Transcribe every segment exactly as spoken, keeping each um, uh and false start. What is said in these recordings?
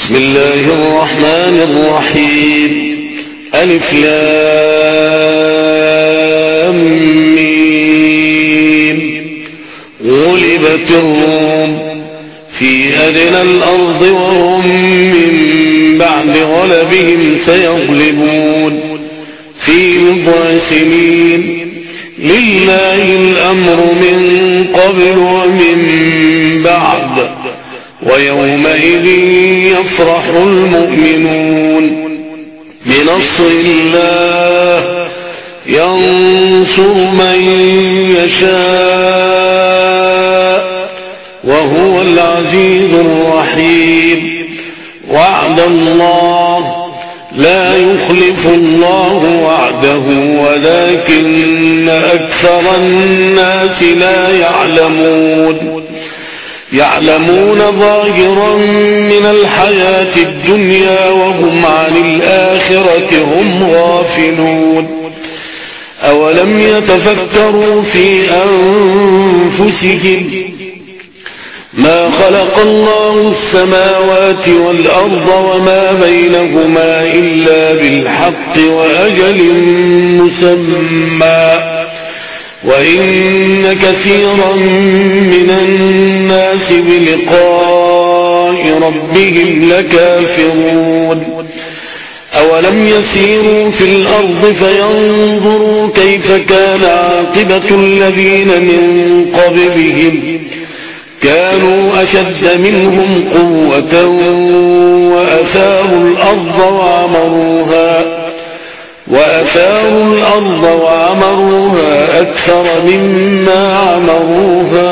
بسم الله الرحمن الرحيم. ألف لام ميم. غلبت الروم في أدنى الأرض وهم من بعد غلبهم سيغلبون في بضع سنين. لله الأمر من قبل ومن بعد ويومئذ يفرح المؤمنون بنصر الله ينصر من يشاء وهو العزيز الرحيم. وعد الله لا يخلف الله وعده ولكن أكثر الناس لا يعلمون يعلمون ظاهرا من الحياة الدنيا وهم عن الآخرة هم غافلون. أولم يتفكروا في أنفسهم ما خلق الله السماوات والأرض وما بينهما إلا بالحق وأجل مسمى وإن كثيرا من الناس بلقاء ربهم لكافرون. أولم يسيروا في الأرض فينظروا كيف كان عاقبة الذين من قبلهم كانوا أشد منهم قوة وأثاروا الأرض وعمروها وأثاروا الأرض وعمروها أكثر مما عمروها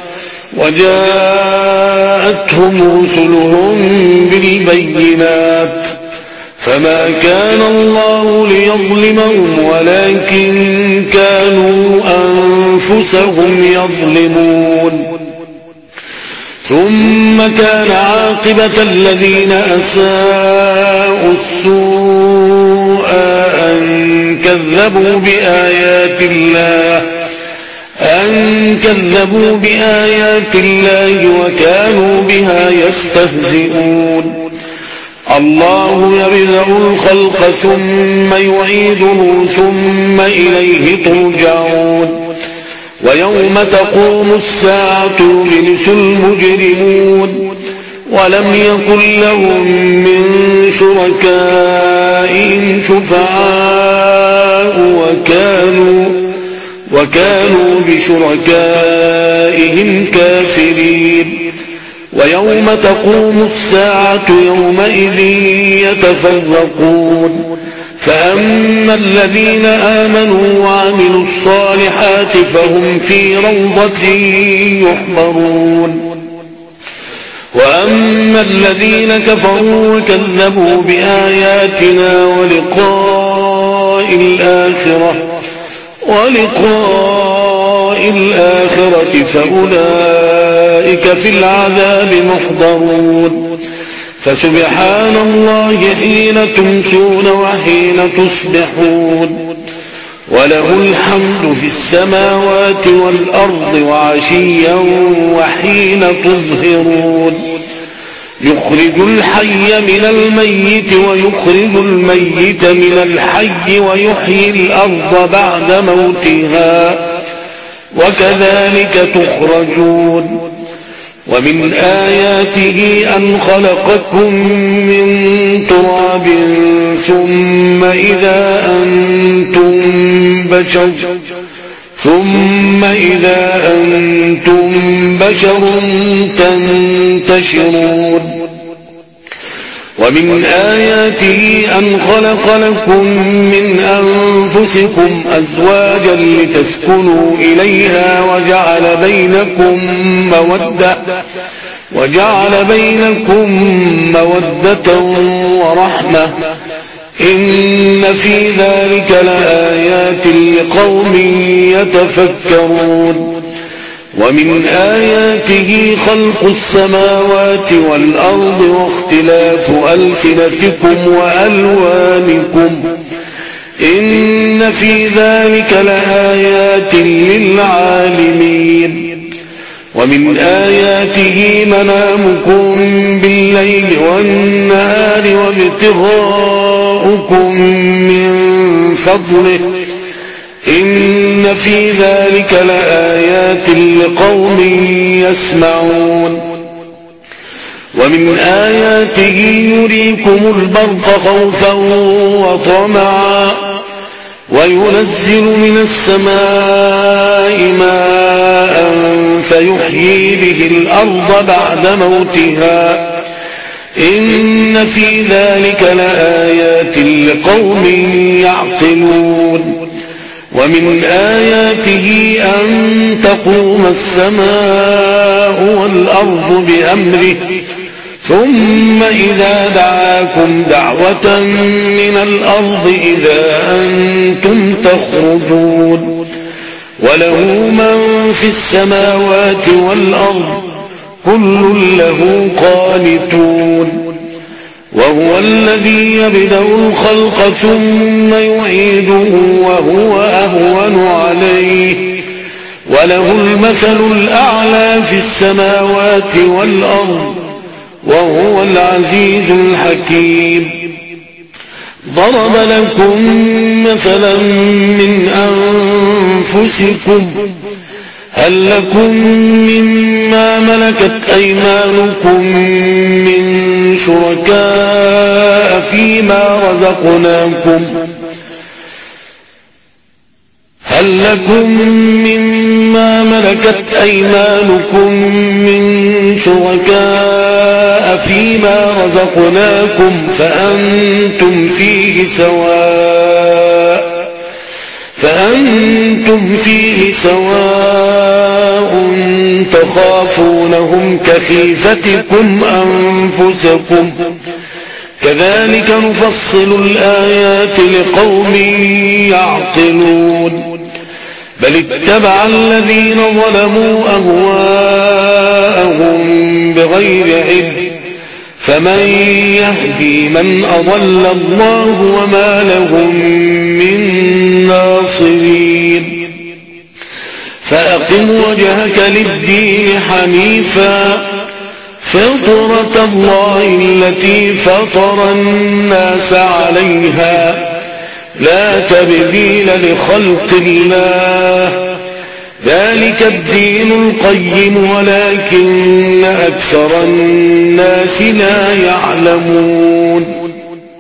وجاءتهم رسلهم بالبينات فما كان الله ليظلمهم ولكن كانوا أنفسهم يظلمون. ثم كان عاقبة الذين أساءوا السوء أن كذبوا بآيات الله أن كذبوا بآيات الله وكانوا بها يستهزئون. الله يبدأ الخلق ثم يعيده ثم إليه ترجعون. ويوم تقوم الساعة يبلس المجرمون ولم يكن لهم من شركائهم شفعاء وكانوا وكانوا بشركائهم كافرين. ويوم تقوم الساعة يومئذ يتفرقون فأما الذين آمنوا وعملوا الصالحات فهم في روضة يحبرون وأما الذين كفروا وكذبوا بآياتنا ولقاء الآخرة ولقاء الآخرة فأولئك في العذاب محضرون. فسبحان الله حين تمسون وحين تصبحون وله الحمد في السماوات والأرض وعشيا وحين تظهرون. يخرج الحي من الميت ويخرج الميت من الحي ويحيي الأرض بعد موتها وكذلك تخرجون. ومن آياته أن خلقكم من تراب ثم إذا أنتم بشر ثم إذا أنتم بشر تنتشرون. ومن آياته أن خلق لكم من أنفسكم أزواجا لتسكنوا إليها وجعل بينكم مودة وجعل بينكم مودة ورحمة إن في ذلك لآيات لقوم يتفكرون. ومن آياته خلق السماوات والأرض واختلاف ألسنتكم وألوانكم إن في ذلك لآيات للعالمين. ومن آياته منامكم بالليل والنهار وابتغاؤكم من فضله إن في ذلك لآيات لقوم يسمعون ومن آياته يريكم البرق خوفا وطمعا وينزل من السماء ماء فيحيي به الأرض بعد موتها إن في ذلك لآيات لقوم يعقلون ومن آياته أن تقوم السماء والأرض بأمره ثم إذا دعاكم دعوة من الأرض إذا أنتم تخرجون وله من في السماوات والأرض كل له قانتون وهو الذي يبدأ الخلق ثم يعيده وهو أهون عليه وله المثل الأعلى في السماوات والأرض وهو العزيز الحكيم ضرب لكم مثلا من أنفسكم هل لكم مما ملكت أيمانكم من شركاء فيما رزقناكم هل لكم مما ملكت أيمانكم من شركاء فيما رزقناكم فأنتم فيه سواء فأنتم فيه سواء تخافونهم كخيفتكم أنفسكم كذلك نفصل الآيات لقوم يعقلون بل اتبع الذين ظلموا أهواءهم بغير علم فمن يهدي من أضل الله وما لهم من ناصرين فأقم وجهك للدين حنيفا فطرة الله التي فطر الناس عليها لا تبديل لخلق الله ذلك الدين القيم ولكن أكثر الناس لا يعلمون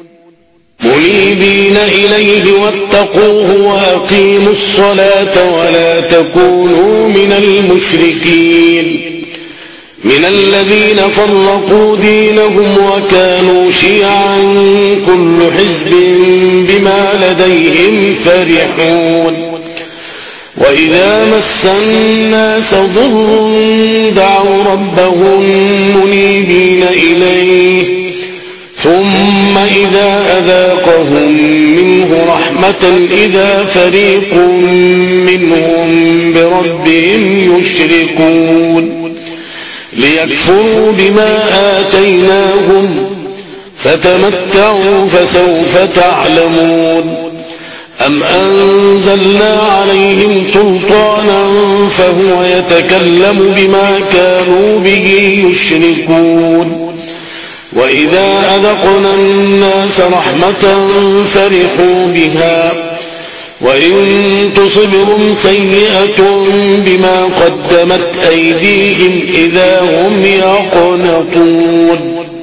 منيبين إليه واتقوه وأقيموا الصلاة ولا تكونوا من المشركين من الذين فرقوا دينهم وكانوا شيعا كل حزب بما لديهم فرحون وإذا مس الناس ضر دعوا ربهم منيبين إليه ثم إذا أذاقهم منه رحمة إذا فريق منهم بربهم يشركون ليكفروا بما آتيناهم فتمتعوا فسوف تعلمون أم أنزلنا عليهم سلطانا فهو يتكلم بما كانوا به يشركون وإذا أذقنا الناس رحمة فرحوا بها وإن تصبهم سيئة بما قدمت أيديهم إذا هم يقنطون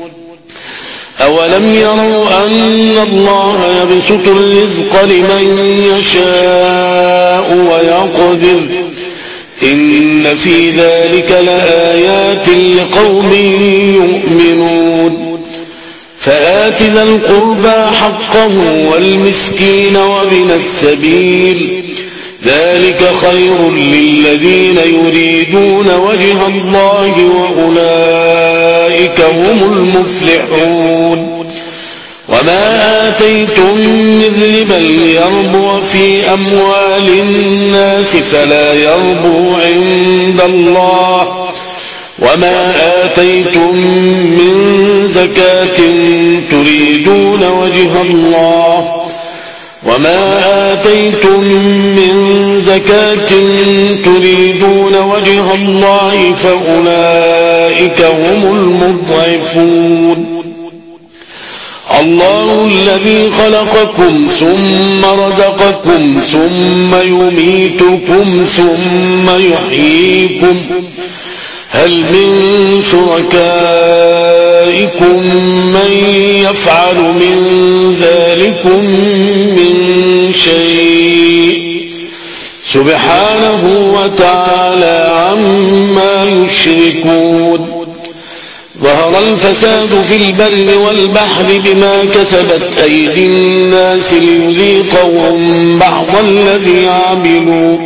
أولم يروا أن الله يبسط الرزق لمن يشاء ويقدر إن في ذلك لآيات لقوم يؤمنون فآت ذا القربى حقه والمسكين وابن السبيل ذلك خير للذين يريدون وجه الله وأولئك هم المفلحون وما آتيتم من ربا ليربو في أموال الناس فلا يربو عند الله وما آتيتم من زكاة تريدون وجه الله وما آتيتم من زكاة تريدون وجه الله فأولئك هم المضعفون الله الذي خلقكم ثم رزقكم ثم يميتكم ثم يحييكم هل من شركائكم من يفعل من ذلكم من شيء سبحانه وتعالى عما يشركون ظهر الفساد في البر والبحر بما كسبت أيدي الناس ليذيقهم بعض الذي عملوا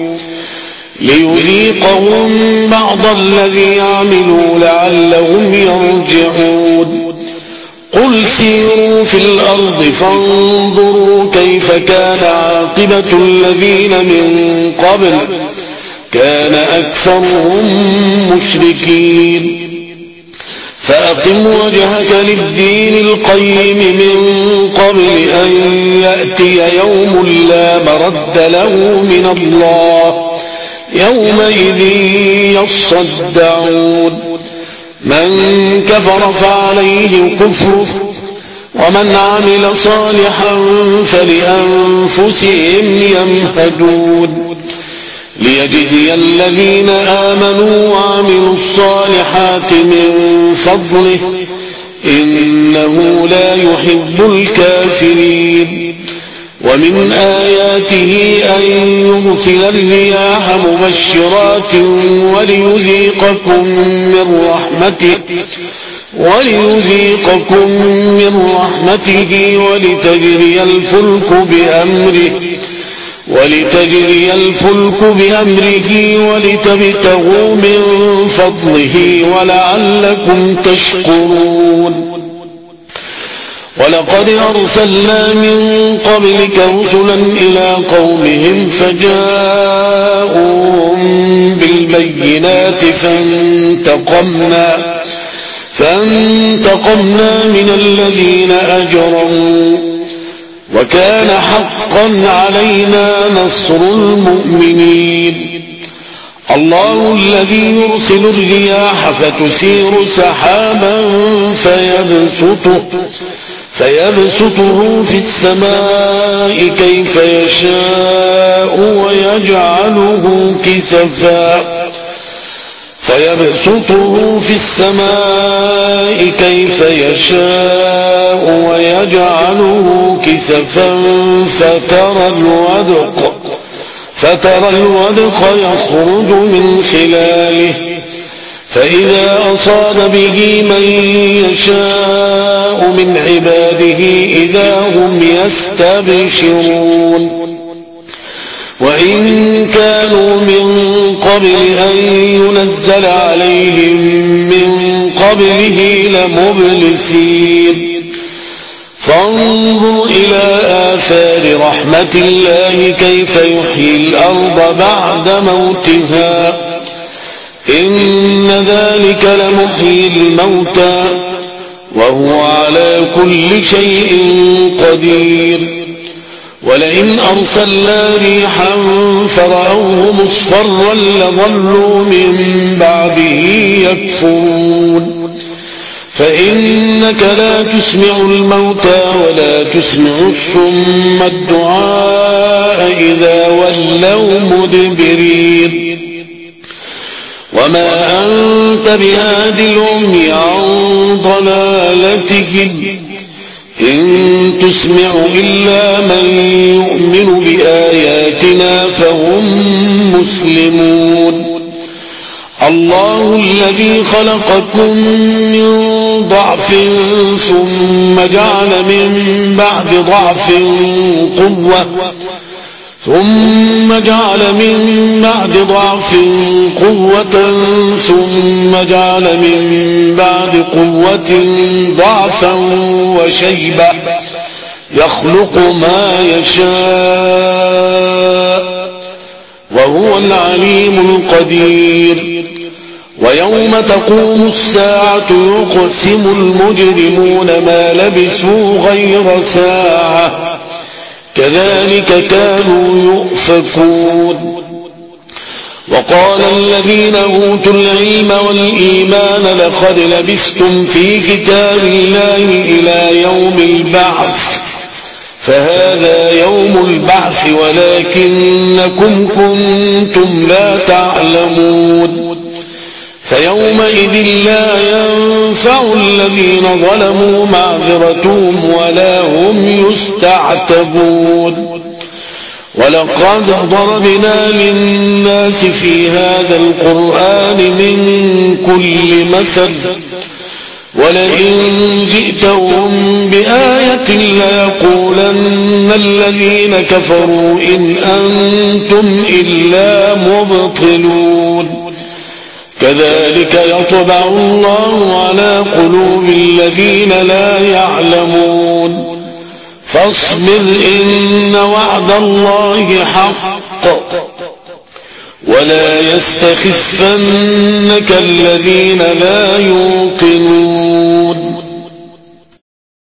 ليذيقهم بعض الذي عملوا لعلهم يرجعون قل سيروا في الأرض فانظروا كيف كان عاقبة الذين من قبل كان أكثرهم مشركين فأقم وجهك للدين القيم من قبل أن يأتي يوم لا مرد له من الله يومئذ يصدعون من كفر فعليه كفره ومن عمل صالحا فلأنفسهم يمهدون ليجزي الذين آمنوا وعملوا الصالحات من فضله إنه لا يحب الكافرين ومن آياته أن يرسل الرياح مبشرات وليذيقكم من رحمته وليذيقكم من رحمته ولتجري الفلك بأمره ولتجري الفلك بأمره ولتبتغوا من فضله ولعلكم تشكرون ولقد أرسلنا من قبلك رسلا إلى قومهم فجاءوهم بالبينات فانتقمنا فانتقمنا من الذين أجرموا وكان حقا علينا نصر المؤمنين الله الذي يرسل الرياح فتثير سحابا فيبسطه فيبسطه في السماء كيف يشاء ويجعله كسفا فيبسطه في السماء كيف يشاء ويجعله كسفا فترى الودق فترى الودق يخرج من خلاله فإذا أصاب به من يشاء من عباده إذا هم يستبشرون وإن كانوا من قبل أن ينزل عليهم من قبله لمبلسين فانظر إلى آثار رحمة الله كيف يحيي الأرض بعد موتها إن ذلك لمحيي الموتى وهو على كل شيء قدير ولئن أرسلنا ريحا فرأوه مصفرا لظلوا من بعده يكفرون فإنك لا تسمع الموتى ولا تسمع الصم الدعاء إذا ولوا مدبرين وما أنت بهاد العمي عن ضلالتهم إن تسمع إلا من يؤمن بآياتنا فهم مسلمون الله الذي خلقكم من ضعف ثم جعل من بعد ضعف قوة ثم جعل من بعد ضعف قوة ثم جعل من بعد قوة ضعفا وشيبة يخلق ما يشاء وهو العليم القدير ويوم تقوم الساعة يقسم المجرمون ما لبثوا غير ساعة كذلك كانوا يؤفكون. وقال الذين أوتوا العلم والإيمان لقد لبثتم في كتاب الله إلى يوم البعث فهذا يوم البعث ولكنكم كنتم لا تعلمون. فيومئذ لا ينفع الذين ظلموا معذرتهم ولا هم يستعتبون. ولقد ضربنا للناس في هذا القرآن من كل مثل ولئن جئتهم بآية ليقولن الذين كفروا إن أنتم إلا مبطلون. كذلك يطبع الله على قلوب الذين لا يعلمون. فاصبر إن وعد الله حق ولا يستخفنك الذين لا يوقنون.